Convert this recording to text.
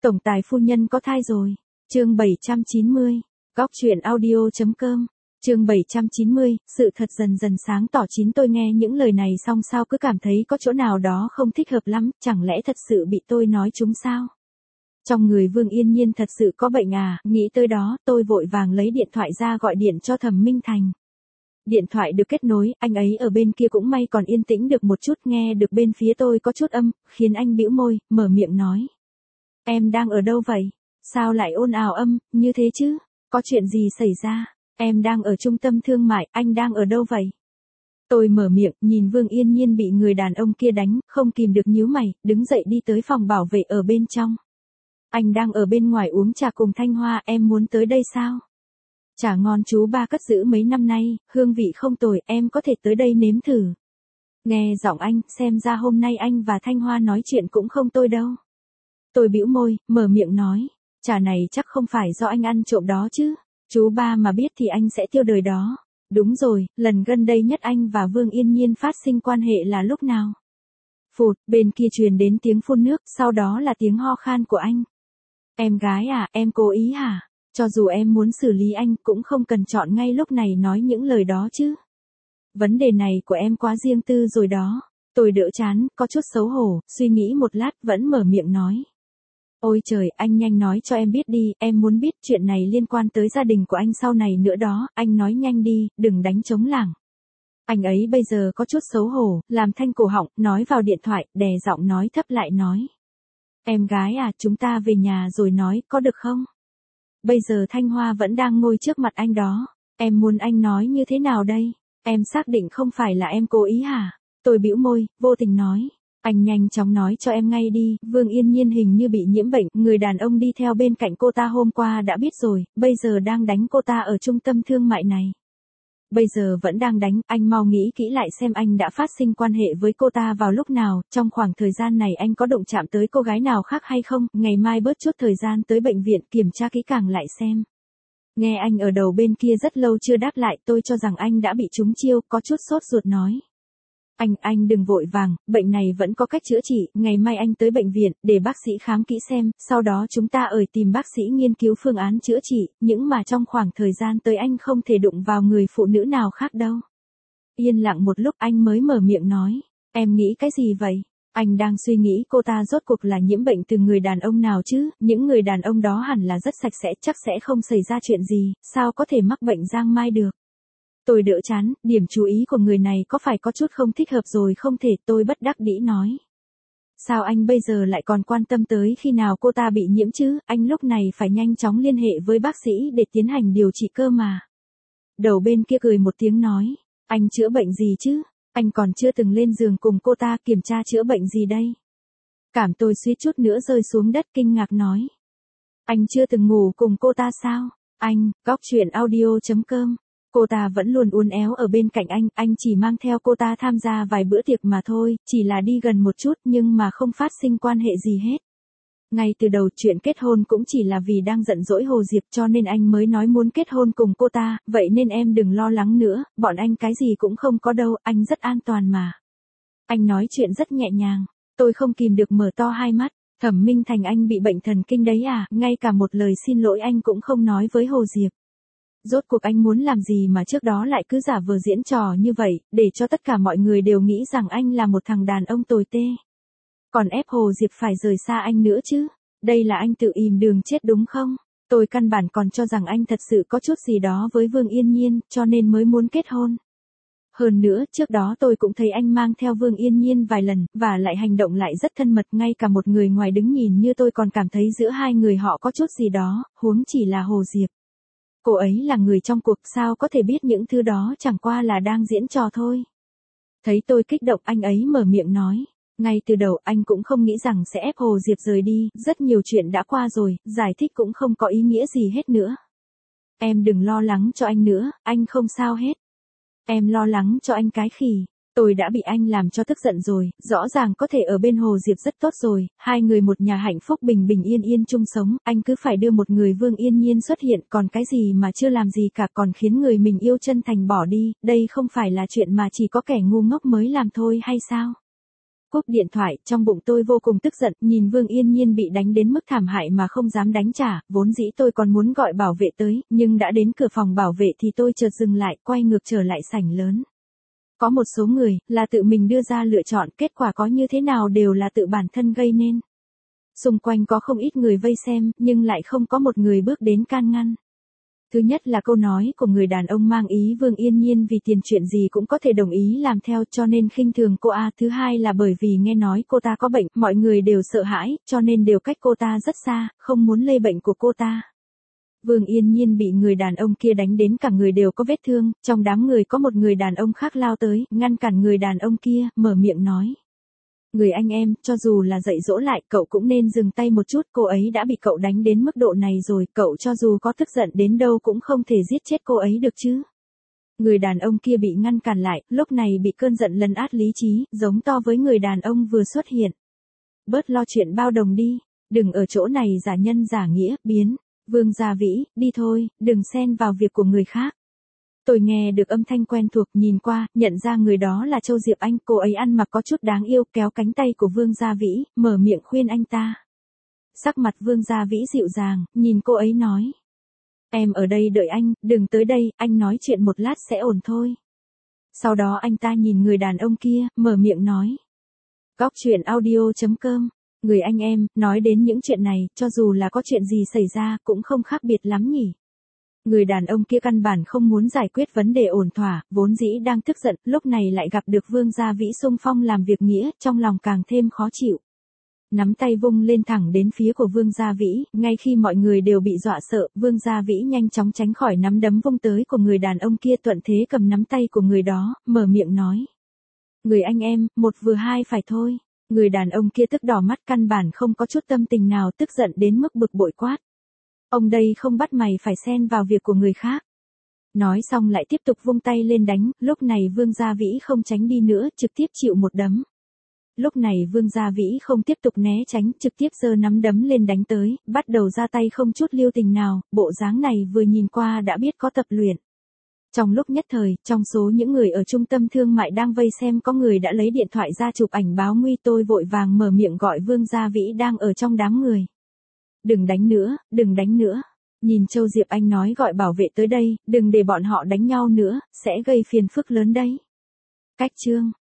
Tổng tài phu nhân có thai rồi. Chương 790. Góc truyện audio.com. Chương 790, sự thật dần dần sáng tỏ. Tôi nghe những lời này xong sao cứ cảm thấy có chỗ nào đó không thích hợp lắm, chẳng lẽ thật sự bị tôi nói trúng sao? Trong người Vương Yên Nhiên thật sự có bệnh à? Nghĩ tới đó, tôi vội vàng lấy điện thoại ra gọi điện cho Thẩm Minh Thành. Điện thoại được kết nối, anh ấy ở bên kia cũng may còn yên tĩnh được một chút, nghe được bên phía tôi có chút âm, khiến anh bĩu môi, mở miệng nói. Em đang ở đâu vậy? Sao lại ồn ào âm, như thế chứ? Có chuyện gì xảy ra? Em đang ở trung tâm thương mại, anh đang ở đâu vậy? Tôi mở miệng, nhìn Vương Yên Nhiên bị người đàn ông kia đánh, không kìm được nhíu mày, đứng dậy đi tới phòng bảo vệ ở bên trong. Anh đang ở bên ngoài uống trà cùng Thanh Hoa, em muốn tới đây sao? Trà ngon chú ba cất giữ mấy năm nay, hương vị không tồi, em có thể tới đây nếm thử. Nghe giọng anh, xem ra hôm nay anh và Thanh Hoa nói chuyện cũng không tồi đâu. Tôi bĩu môi, mở miệng nói, trà này chắc không phải do anh ăn trộm đó chứ. Chú ba mà biết thì anh sẽ tiêu đời đó. Đúng rồi, lần gần đây nhất anh và Vương Yên Nhiên phát sinh quan hệ là lúc nào? Phụt, bên kia truyền đến tiếng phun nước, sau đó là tiếng ho khan của anh. Em gái à, em cố ý hả? Cho dù em muốn xử lý anh cũng không cần chọn ngay lúc này nói những lời đó chứ. Vấn đề này của em quá riêng tư rồi đó. Tôi đỡ chán, có chút xấu hổ, suy nghĩ một lát vẫn mở miệng nói. Ôi trời, anh nhanh nói cho em biết đi, em muốn biết chuyện này liên quan tới gia đình của anh sau này nữa đó, anh nói nhanh đi, đừng đánh trống lảng. Anh ấy bây giờ có chút xấu hổ, làm thanh cổ họng, nói vào điện thoại, đè giọng nói thấp lại nói. Em gái à, chúng ta về nhà rồi nói, có được không? Bây giờ Thanh Hoa vẫn đang ngồi trước mặt anh đó, em muốn anh nói như thế nào đây? Em xác định không phải là em cố ý hả? Tôi bĩu môi, vô tình nói. Anh nhanh chóng nói cho em ngay đi, Vương Yên Nhiên hình như bị nhiễm bệnh, người đàn ông đi theo bên cạnh cô ta hôm qua đã biết rồi, bây giờ đang đánh cô ta ở trung tâm thương mại này. Bây giờ vẫn đang đánh, anh mau nghĩ kỹ lại xem anh đã phát sinh quan hệ với cô ta vào lúc nào, trong khoảng thời gian này anh có động chạm tới cô gái nào khác hay không, ngày mai bớt chút thời gian tới bệnh viện kiểm tra kỹ càng lại xem. Nghe anh ở đầu bên kia rất lâu chưa đáp lại, tôi cho rằng anh đã bị trúng chiêu, có chút sốt ruột nói. Anh đừng vội vàng, bệnh này vẫn có cách chữa trị, ngày mai anh tới bệnh viện, để bác sĩ khám kỹ xem, sau đó chúng ta tìm bác sĩ nghiên cứu phương án chữa trị, nhưng mà trong khoảng thời gian tới anh không thể đụng vào người phụ nữ nào khác đâu. Yên lặng một lúc anh mới mở miệng nói, em nghĩ cái gì vậy? Anh đang suy nghĩ cô ta rốt cuộc là nhiễm bệnh từ người đàn ông nào chứ, những người đàn ông đó hẳn là rất sạch sẽ, chắc sẽ không xảy ra chuyện gì, sao có thể mắc bệnh giang mai được. Tôi đỡ chán, điểm chú ý của người này có phải có chút không thích hợp rồi không thể, tôi bất đắc dĩ nói. Sao anh bây giờ lại còn quan tâm tới khi nào cô ta bị nhiễm chứ, anh lúc này phải nhanh chóng liên hệ với bác sĩ để tiến hành điều trị cơ mà. Đầu bên kia cười một tiếng nói, anh chữa bệnh gì chứ, anh còn chưa từng lên giường cùng cô ta kiểm tra chữa bệnh gì đây. Cảm tôi suýt chút nữa rơi xuống đất kinh ngạc nói. Anh chưa từng ngủ cùng cô ta sao? Anh, góc truyện audio.com. Cô ta vẫn luôn uốn éo ở bên cạnh anh chỉ mang theo cô ta tham gia vài bữa tiệc mà thôi, chỉ là đi gần một chút nhưng mà không phát sinh quan hệ gì hết. Ngay từ đầu chuyện kết hôn cũng chỉ là vì đang giận dỗi Hồ Diệp cho nên anh mới nói muốn kết hôn cùng cô ta, vậy nên em đừng lo lắng nữa, bọn anh cái gì cũng không có đâu, anh rất an toàn mà. Anh nói chuyện rất nhẹ nhàng, tôi không kìm được mở to hai mắt, Thẩm Minh Thành anh bị bệnh thần kinh đấy à, ngay cả một lời xin lỗi anh cũng không nói với Hồ Diệp. Rốt cuộc anh muốn làm gì mà trước đó lại cứ giả vờ diễn trò như vậy, để cho tất cả mọi người đều nghĩ rằng anh là một thằng đàn ông tồi tê. Còn ép Hồ Diệp phải rời xa anh nữa chứ, đây là anh tự ìm đường chết đúng không? Tôi căn bản còn cho rằng anh thật sự có chút gì đó với Vương Yên Nhiên, cho nên mới muốn kết hôn. Hơn nữa, trước đó tôi cũng thấy anh mang theo Vương Yên Nhiên vài lần, và lại hành động lại rất thân mật, ngay cả một người ngoài đứng nhìn như tôi còn cảm thấy giữa hai người họ có chút gì đó, huống chỉ là Hồ Diệp. Cô ấy là người trong cuộc, sao có thể biết những thứ đó, chẳng qua là đang diễn trò thôi. Thấy tôi kích động anh ấy mở miệng nói. Ngay từ đầu anh cũng không nghĩ rằng sẽ ép Hồ Diệp rời đi, rất nhiều chuyện đã qua rồi, giải thích cũng không có ý nghĩa gì hết nữa. Em đừng lo lắng cho anh nữa, anh không sao hết. Em lo lắng cho anh cái khỉ. Tôi đã bị anh làm cho tức giận rồi, rõ ràng có thể ở bên Hồ Diệp rất tốt rồi, hai người một nhà hạnh phúc bình bình yên yên chung sống, anh cứ phải đưa một người Vương Yên Nhiên xuất hiện, còn cái gì mà chưa làm gì cả còn khiến người mình yêu chân thành bỏ đi, đây không phải là chuyện mà chỉ có kẻ ngu ngốc mới làm thôi hay sao? cúp điện thoại, trong bụng tôi vô cùng tức giận, nhìn Vương Yên Nhiên bị đánh đến mức thảm hại mà không dám đánh trả, vốn dĩ tôi còn muốn gọi bảo vệ tới, nhưng đã đến cửa phòng bảo vệ thì tôi chợt dừng lại, quay ngược trở lại sảnh lớn. Có một số người, là tự mình đưa ra lựa chọn, kết quả có như thế nào đều là tự bản thân gây nên. Xung quanh có không ít người vây xem, nhưng lại không có một người bước đến can ngăn. Thứ nhất là câu nói của người đàn ông mang ý Vương Yên Nhiên vì tiền chuyện gì cũng có thể đồng ý làm theo cho nên khinh thường cô A. Thứ hai là bởi vì nghe nói cô ta có bệnh, mọi người đều sợ hãi, cho nên đều cách cô ta rất xa, không muốn lây bệnh của cô ta. Vương Yên Nhiên bị người đàn ông kia đánh đến cả người đều có vết thương, trong đám người có một người đàn ông khác lao tới, ngăn cản người đàn ông kia, mở miệng nói. Người anh em, cho dù là dạy dỗ lại, cậu cũng nên dừng tay một chút, cô ấy đã bị cậu đánh đến mức độ này rồi, cậu cho dù có tức giận đến đâu cũng không thể giết chết cô ấy được chứ. Người đàn ông kia bị ngăn cản lại, lúc này bị cơn giận lấn át lý trí, giống to với người đàn ông vừa xuất hiện. Bớt lo chuyện bao đồng đi, đừng ở chỗ này giả nhân giả nghĩa, biến. Vương Gia Vĩ, đi thôi, đừng xen vào việc của người khác. Tôi nghe được âm thanh quen thuộc, nhìn qua, nhận ra người đó là Châu Diệp Anh, cô ấy ăn mặc có chút đáng yêu, kéo cánh tay của Vương Gia Vĩ, mở miệng khuyên anh ta. Sắc mặt Vương Gia Vĩ dịu dàng, nhìn cô ấy nói. Em ở đây đợi anh, đừng tới đây, anh nói chuyện một lát sẽ ổn thôi. Sau đó anh ta nhìn người đàn ông kia, mở miệng nói. Góc truyện audio.com. Người anh em, nói đến những chuyện này, cho dù là có chuyện gì xảy ra, cũng không khác biệt lắm nhỉ. Người đàn ông kia căn bản không muốn giải quyết vấn đề ổn thỏa, vốn dĩ đang tức giận, lúc này lại gặp được Vương Gia Vĩ xung phong làm việc nghĩa, trong lòng càng thêm khó chịu. Nắm tay vung lên thẳng đến phía của Vương Gia Vĩ, ngay khi mọi người đều bị dọa sợ, Vương Gia Vĩ nhanh chóng tránh khỏi nắm đấm vung tới của người đàn ông kia, thuận thế cầm nắm tay của người đó, mở miệng nói. Người anh em, một vừa hai phải thôi. Người đàn ông kia tức đỏ mắt, căn bản không có chút tâm tình nào, tức giận đến mức bực bội quát. Ông đây không bắt mày phải xen vào việc của người khác. Nói xong lại tiếp tục vung tay lên đánh, lúc này Vương Gia Vĩ không tránh đi nữa, trực tiếp chịu một đấm. Lúc này Vương Gia Vĩ không tiếp tục né tránh, trực tiếp giơ nắm đấm lên đánh tới, bắt đầu ra tay không chút lưu tình nào, bộ dáng này vừa nhìn qua đã biết có tập luyện. Trong lúc nhất thời, trong số những người ở trung tâm thương mại đang vây xem có người đã lấy điện thoại ra chụp ảnh báo nguy, tôi vội vàng mở miệng gọi Vương Gia Vĩ đang ở trong đám người. Đừng đánh nữa, đừng đánh nữa. Nhìn Châu Diệp Anh nói gọi bảo vệ tới đây, đừng để bọn họ đánh nhau nữa, sẽ gây phiền phức lớn đấy. Cách chương.